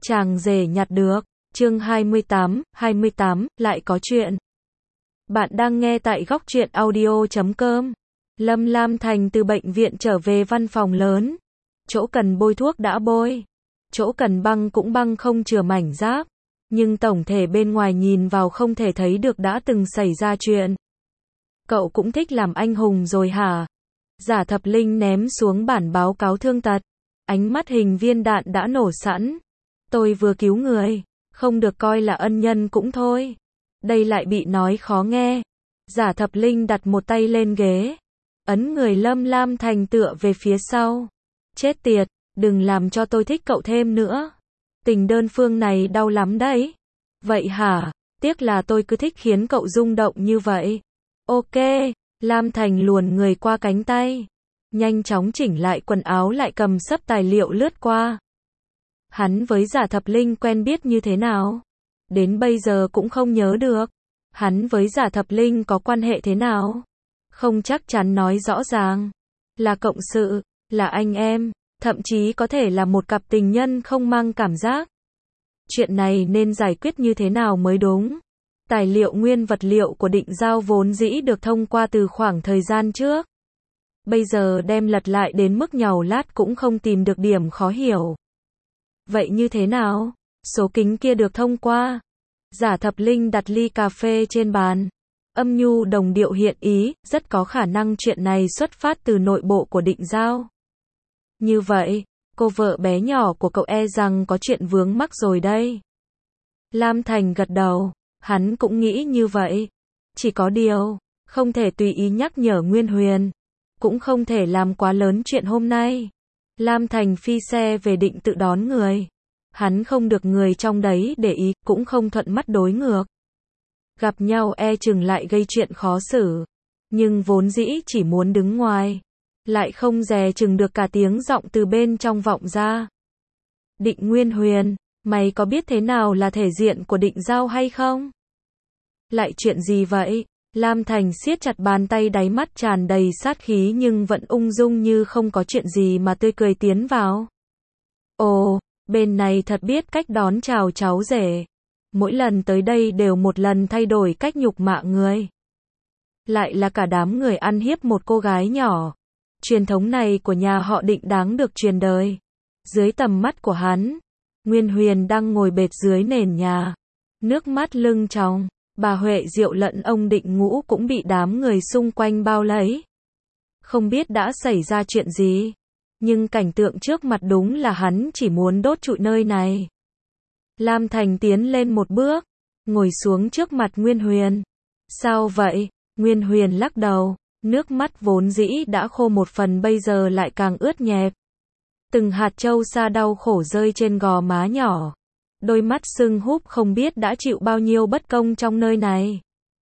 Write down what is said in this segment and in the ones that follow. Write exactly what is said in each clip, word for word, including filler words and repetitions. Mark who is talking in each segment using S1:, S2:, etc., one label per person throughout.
S1: Chàng rể nhặt được. Chương hai mươi tám, hai mươi tám, lại có chuyện. Bạn đang nghe tại góc truyện audio chấm com. Lâm Lam Thành từ bệnh viện trở về văn phòng lớn. Chỗ cần bôi thuốc đã bôi. Chỗ cần băng cũng băng không chừa mảnh giáp. Nhưng tổng thể bên ngoài nhìn vào không thể thấy được đã từng xảy ra chuyện. Cậu cũng thích làm anh hùng rồi hả? Giả Thập Linh ném xuống bản báo cáo thương tật. Ánh mắt hình viên đạn đã nổ sẵn. Tôi vừa cứu người, không được coi là ân nhân cũng thôi. Đây lại bị nói khó nghe. Giả Thập Linh đặt một tay lên ghế, ấn người Lâm Lam Thành tựa về phía sau. Chết tiệt, đừng làm cho tôi thích cậu thêm nữa. Tình đơn phương này đau lắm đấy. Vậy hả? Tiếc là tôi cứ thích khiến cậu rung động như vậy. Ok, Lam Thành luồn người qua cánh tay. Nhanh chóng chỉnh lại quần áo, lại cầm sấp tài liệu lướt qua. Hắn với Giả Thập Linh quen biết như thế nào? Đến bây giờ cũng không nhớ được. Hắn với Giả Thập Linh có quan hệ thế nào? Không chắc chắn nói rõ ràng. Là cộng sự, là anh em, thậm chí có thể là một cặp tình nhân không mang cảm giác. Chuyện này nên giải quyết như thế nào mới đúng? Tài liệu nguyên vật liệu của Định Giao vốn dĩ được thông qua từ khoảng thời gian trước. Bây giờ đem lật lại đến mức nhàu lát cũng không tìm được điểm khó hiểu. Vậy như thế nào? Số kính kia được thông qua. Giả Thập Linh đặt ly cà phê trên bàn. Âm nhu đồng điệu hiện ý, rất có khả năng chuyện này xuất phát từ nội bộ của Định Giao. Như vậy, cô vợ bé nhỏ của cậu e rằng có chuyện vướng mắc rồi đây. Lam Thành gật đầu, hắn cũng nghĩ như vậy. Chỉ có điều, không thể tùy ý nhắc nhở Nguyên Huyền. Cũng không thể làm quá lớn chuyện hôm nay. Lam Thành phi xe về định tự đón người. Hắn không được người trong đấy để ý, cũng không thuận mắt đối ngược. Gặp nhau e chừng lại gây chuyện khó xử. Nhưng vốn dĩ chỉ muốn đứng ngoài. Lại không dè chừng được cả tiếng giọng từ bên trong vọng ra. Định Nguyên Huyền, mày có biết thế nào là thể diện của Định Giao hay không? Lại chuyện gì vậy? Lam Thành siết chặt bàn tay, đáy mắt tràn đầy sát khí nhưng vẫn ung dung như không có chuyện gì mà tươi cười tiến vào. Ồ, bên này thật biết cách đón chào cháu rể. Mỗi lần tới đây đều một lần thay đổi cách nhục mạ người. Lại là cả đám người ăn hiếp một cô gái nhỏ. Truyền thống này của nhà họ Định đáng được truyền đời. Dưới tầm mắt của hắn, Nguyên Huyền đang ngồi bệt dưới nền nhà. Nước mắt lưng tròng. Bà Huệ Diệu lẫn ông Định Ngũ cũng bị đám người xung quanh bao lấy. Không biết đã xảy ra chuyện gì. Nhưng cảnh tượng trước mặt đúng là hắn chỉ muốn đốt trụi nơi này. Lam Thành tiến lên một bước, ngồi xuống trước mặt Nguyên Huyền. Sao vậy? Nguyên Huyền lắc đầu, nước mắt vốn dĩ đã khô một phần bây giờ lại càng ướt nhẹp. Từng hạt châu sa đau khổ rơi trên gò má nhỏ. Đôi mắt sưng húp không biết đã chịu bao nhiêu bất công trong nơi này.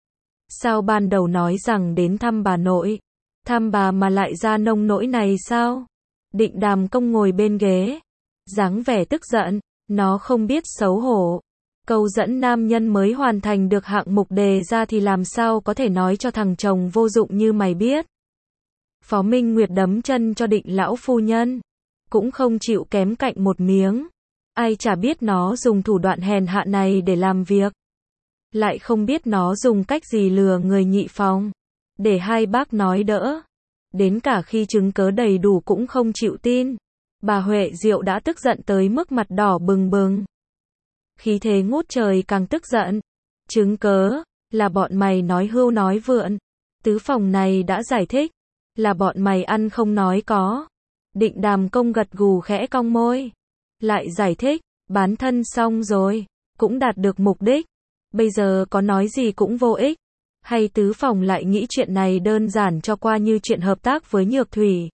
S1: Sao ban đầu nói rằng đến thăm bà nội, thăm bà mà lại ra nông nỗi này sao? Định Đàm Công ngồi bên ghế, dáng vẻ tức giận, nó không biết xấu hổ. Câu dẫn nam nhân mới hoàn thành được hạng mục đề ra thì làm sao có thể nói cho thằng chồng vô dụng như mày biết. Phó Minh Nguyệt đấm chân cho Định lão phu nhân, cũng không chịu kém cạnh một miếng. Ai chả biết nó dùng thủ đoạn hèn hạ này để làm việc. Lại không biết nó dùng cách gì lừa người nhị phòng. Để hai bác nói đỡ. Đến cả khi chứng cớ đầy đủ cũng không chịu tin. Bà Huệ Diệu đã tức giận tới mức mặt đỏ bừng bừng. Khí thế ngút trời càng tức giận. Chứng cớ, là bọn mày nói hưu nói vượn. Tứ phòng này đã giải thích. Là bọn mày ăn không nói có. Định Đàm Công gật gù khẽ cong môi. Lại giải thích, bán thân xong rồi, cũng đạt được mục đích. Bây giờ có nói gì cũng vô ích. Hay tứ phòng lại nghĩ chuyện này đơn giản cho qua như chuyện hợp tác với Nhược Thủy.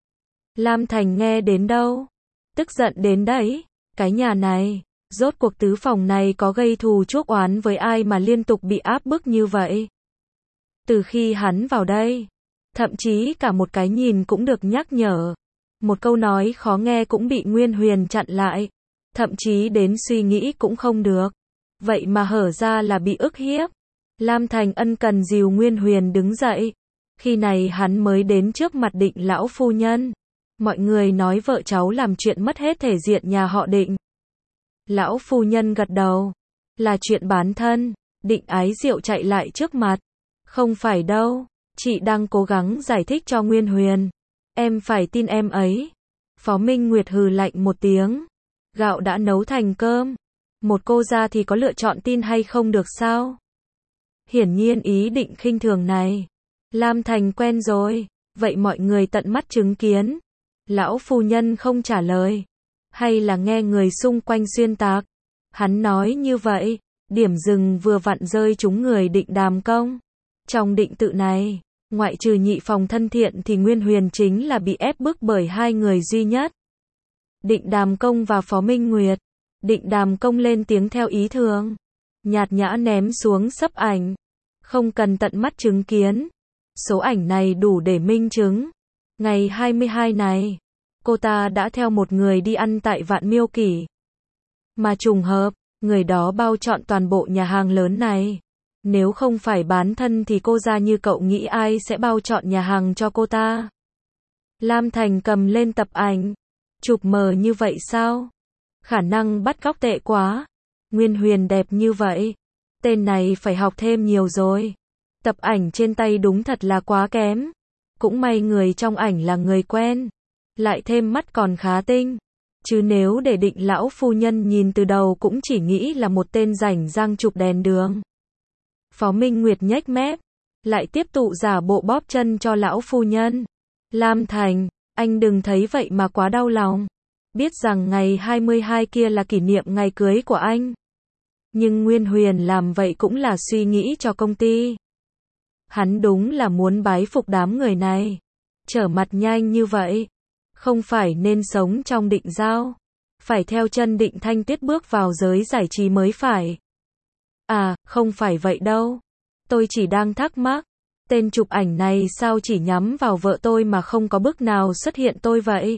S1: Lam Thành nghe đến đâu? Tức giận đến đấy. Cái nhà này, rốt cuộc tứ phòng này có gây thù chuốc oán với ai mà liên tục bị áp bức như vậy? Từ khi hắn vào đây, thậm chí cả một cái nhìn cũng được nhắc nhở. Một câu nói khó nghe cũng bị Nguyên Huyền chặn lại. Thậm chí đến suy nghĩ cũng không được. Vậy mà hở ra là bị ức hiếp. Lam Thành ân cần dìu Nguyên Huyền đứng dậy. Khi này hắn mới đến trước mặt Định lão phu nhân. Mọi người nói vợ cháu làm chuyện mất hết thể diện nhà họ Định. Lão phu nhân gật đầu. Là chuyện bán thân. Định Ái Diệu chạy lại trước mặt. Không phải đâu. Chị đang cố gắng giải thích cho Nguyên Huyền. Em phải tin em ấy. Phó Minh Nguyệt hừ lạnh một tiếng. Gạo đã nấu thành cơm. Một cô ra thì có lựa chọn tin hay không được sao? Hiển nhiên ý định khinh thường này. Lam Thành quen rồi. Vậy mọi người tận mắt chứng kiến. Lão phu nhân không trả lời. Hay là nghe người xung quanh xuyên tạc. Hắn nói như vậy. Điểm dừng vừa vặn rơi trúng người Định Đàm Công. Trong định tự này, ngoại trừ nhị phòng thân thiện thì Nguyên Huyền chính là bị ép bức bởi hai người duy nhất. Định Đàm Công và Phó Minh Nguyệt. Định Đàm Công lên tiếng theo ý thường. Nhạt nhã ném xuống sấp ảnh. Không cần tận mắt chứng kiến. Số ảnh này đủ để minh chứng. Ngày hai mươi hai này, cô ta đã theo một người đi ăn tại Vạn Miêu Kỷ. Mà trùng hợp, người đó bao trọn toàn bộ nhà hàng lớn này. Nếu không phải bán thân thì cô ra như cậu nghĩ ai sẽ bao trọn nhà hàng cho cô ta? Lam Thành cầm lên tập ảnh. Chụp mờ như vậy sao? Khả năng bắt góc tệ quá. Nguyên Huyền đẹp như vậy. Tên này phải học thêm nhiều rồi. Tập ảnh trên tay đúng thật là quá kém. Cũng may người trong ảnh là người quen. Lại thêm mắt còn khá tinh. Chứ nếu để Định lão phu nhân nhìn từ đầu cũng chỉ nghĩ là một tên rảnh rang chụp đèn đường. Phó Minh Nguyệt nhếch mép. Lại tiếp tục giả bộ bóp chân cho lão phu nhân. Lam Thành, anh đừng thấy vậy mà quá đau lòng. Biết rằng ngày hai mươi hai kia là kỷ niệm ngày cưới của anh. Nhưng Nguyên Huyền làm vậy cũng là suy nghĩ cho công ty. Hắn đúng là muốn bái phục đám người này. Trở mặt nhanh như vậy. Không phải nên sống trong Định Giao. Phải theo chân Định Thanh Tuyết bước vào giới giải trí mới phải. À, không phải vậy đâu. Tôi chỉ đang thắc mắc. Tên chụp ảnh này sao chỉ nhắm vào vợ tôi mà không có bước nào xuất hiện tôi vậy?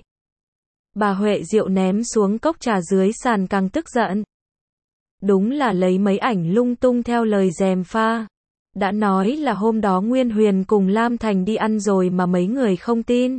S1: Bà Huệ Diệu ném xuống cốc trà dưới sàn càng tức giận. Đúng là lấy mấy ảnh lung tung theo lời gièm pha. Đã nói là hôm đó Nguyên Huyền cùng Lam Thành đi ăn rồi mà mấy người không tin.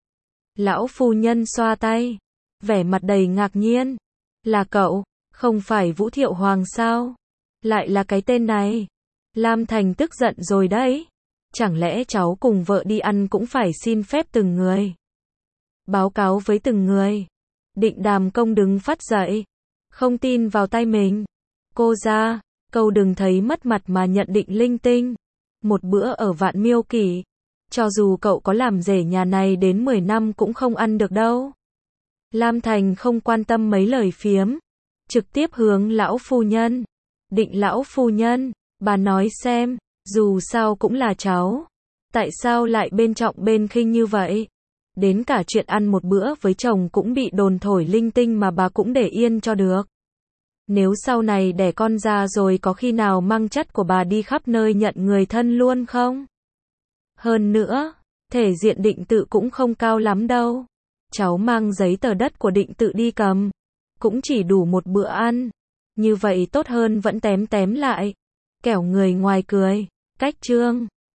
S1: Lão phu nhân xoa tay. Vẻ mặt đầy ngạc nhiên. Là cậu, không phải Vũ Thiệu Hoàng sao? Lại là cái tên này. Lam Thành tức giận rồi đấy. Chẳng lẽ cháu cùng vợ đi ăn cũng phải xin phép từng người? Báo cáo với từng người. Định Đàm Công đứng phát dậy. Không tin vào tay mình. Cô ra, cậu đừng thấy mất mặt mà nhận định linh tinh. Một bữa ở Vạn Miêu Kỷ. Cho dù cậu có làm rể nhà này đến mười năm cũng không ăn được đâu. Lam Thành không quan tâm mấy lời phiếm. Trực tiếp hướng lão phu nhân. Định lão phu nhân, bà nói xem, dù sao cũng là cháu. Tại sao lại bên trọng bên khinh như vậy? Đến cả chuyện ăn một bữa với chồng cũng bị đồn thổi linh tinh mà bà cũng để yên cho được. Nếu sau này đẻ con ra rồi có khi nào mang chất của bà đi khắp nơi nhận người thân luôn không? Hơn nữa, thể diện Định Tự cũng không cao lắm đâu. Cháu mang giấy tờ đất của Định Tự đi cầm. Cũng chỉ đủ một bữa ăn. Như vậy tốt hơn vẫn tém tém lại. Kẻo người ngoài cười. Cách trương.